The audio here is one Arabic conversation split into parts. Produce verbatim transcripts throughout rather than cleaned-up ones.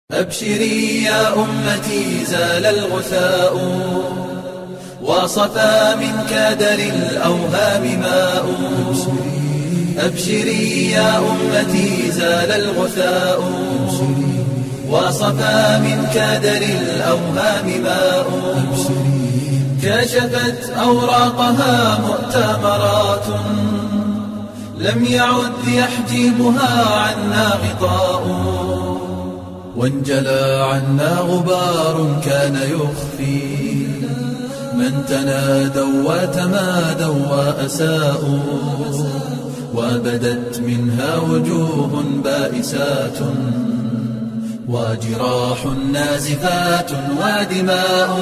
أبشري يا أمتي زال الغثاء وصفى من كادر الأوهام ماء. أبشري يا أمتي زال الغثاء وصفى من كادر الأوهام ماء. كشفت أوراقها مؤتمرات لم يعد يحجبها عنا غطاء. وانجلى عنا غبار كان يخفي من تنادوا وتمادوا وأساءوا. وبدت منها وجوه بائسات وجراح نازفات ودماء.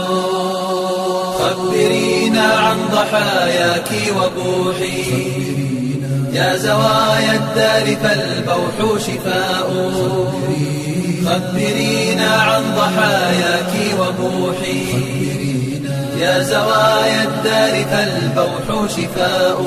خبرينا عن ضحاياك وبوحي يا زوايا الدار فالبوح شفاء. خبرينا عن ضحاياك وبوحي يا زوايا الدار فالبوح شفاء.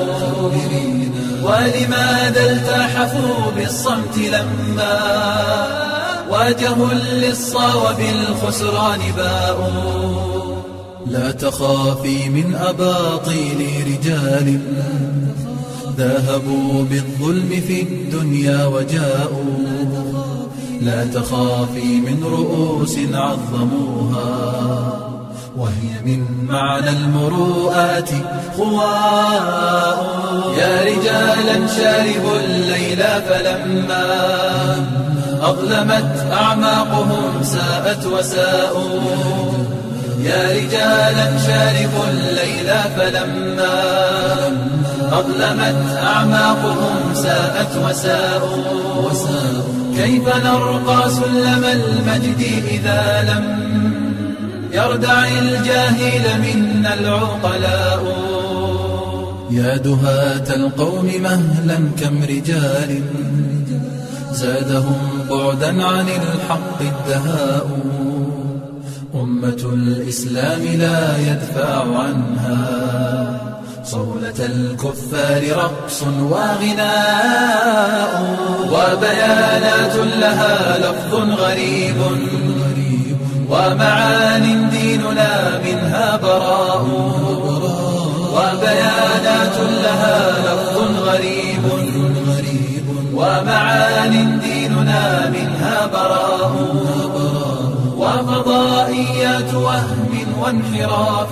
ولماذا التحفوا بالصمت لما واجهوا اللصا وبالخسران باء. لا تخافي من أباطيل رجال ذهبوا بالظلم في الدنيا وجاءوا. لا تخافي من رؤوس عظموها وهي من معنى المروءات خواء. يا رجالا شاربوا الليل فلما أظلمت أعماقهم ساءت وساءوا. يا رجالا شاربوا الليل فلما أظلمت أعماقهم ساءت وساءوا. كيف نرقى سلم المجد إذا لم يردع الجاهل منا العقلاء. يا دهاة القوم مهلا كم رجال زادهم بعدا عن الحق الدهاء. أمة الإسلام لا يدفع عنها صولة الكفار رقص وغناء. وبيانات لها لفظ غريب ومعان ديننا منها براء. وبيانات لها لفظ غريب ومعان ديننا منها براء. وفضائيات وهم وانحراف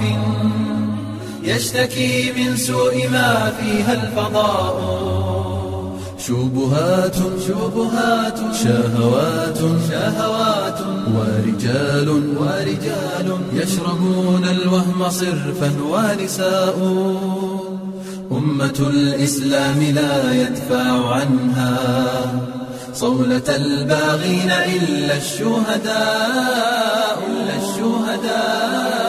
يشتكي من سوء ما فيها الفضاء. شبهات شبهات شهوات شهوات ورجال ورجال يشربون الوهم صرفا ونساء. أمة الإسلام لا يدفع عنها صولة الباغين إلا الشهداء إلا الشهداء.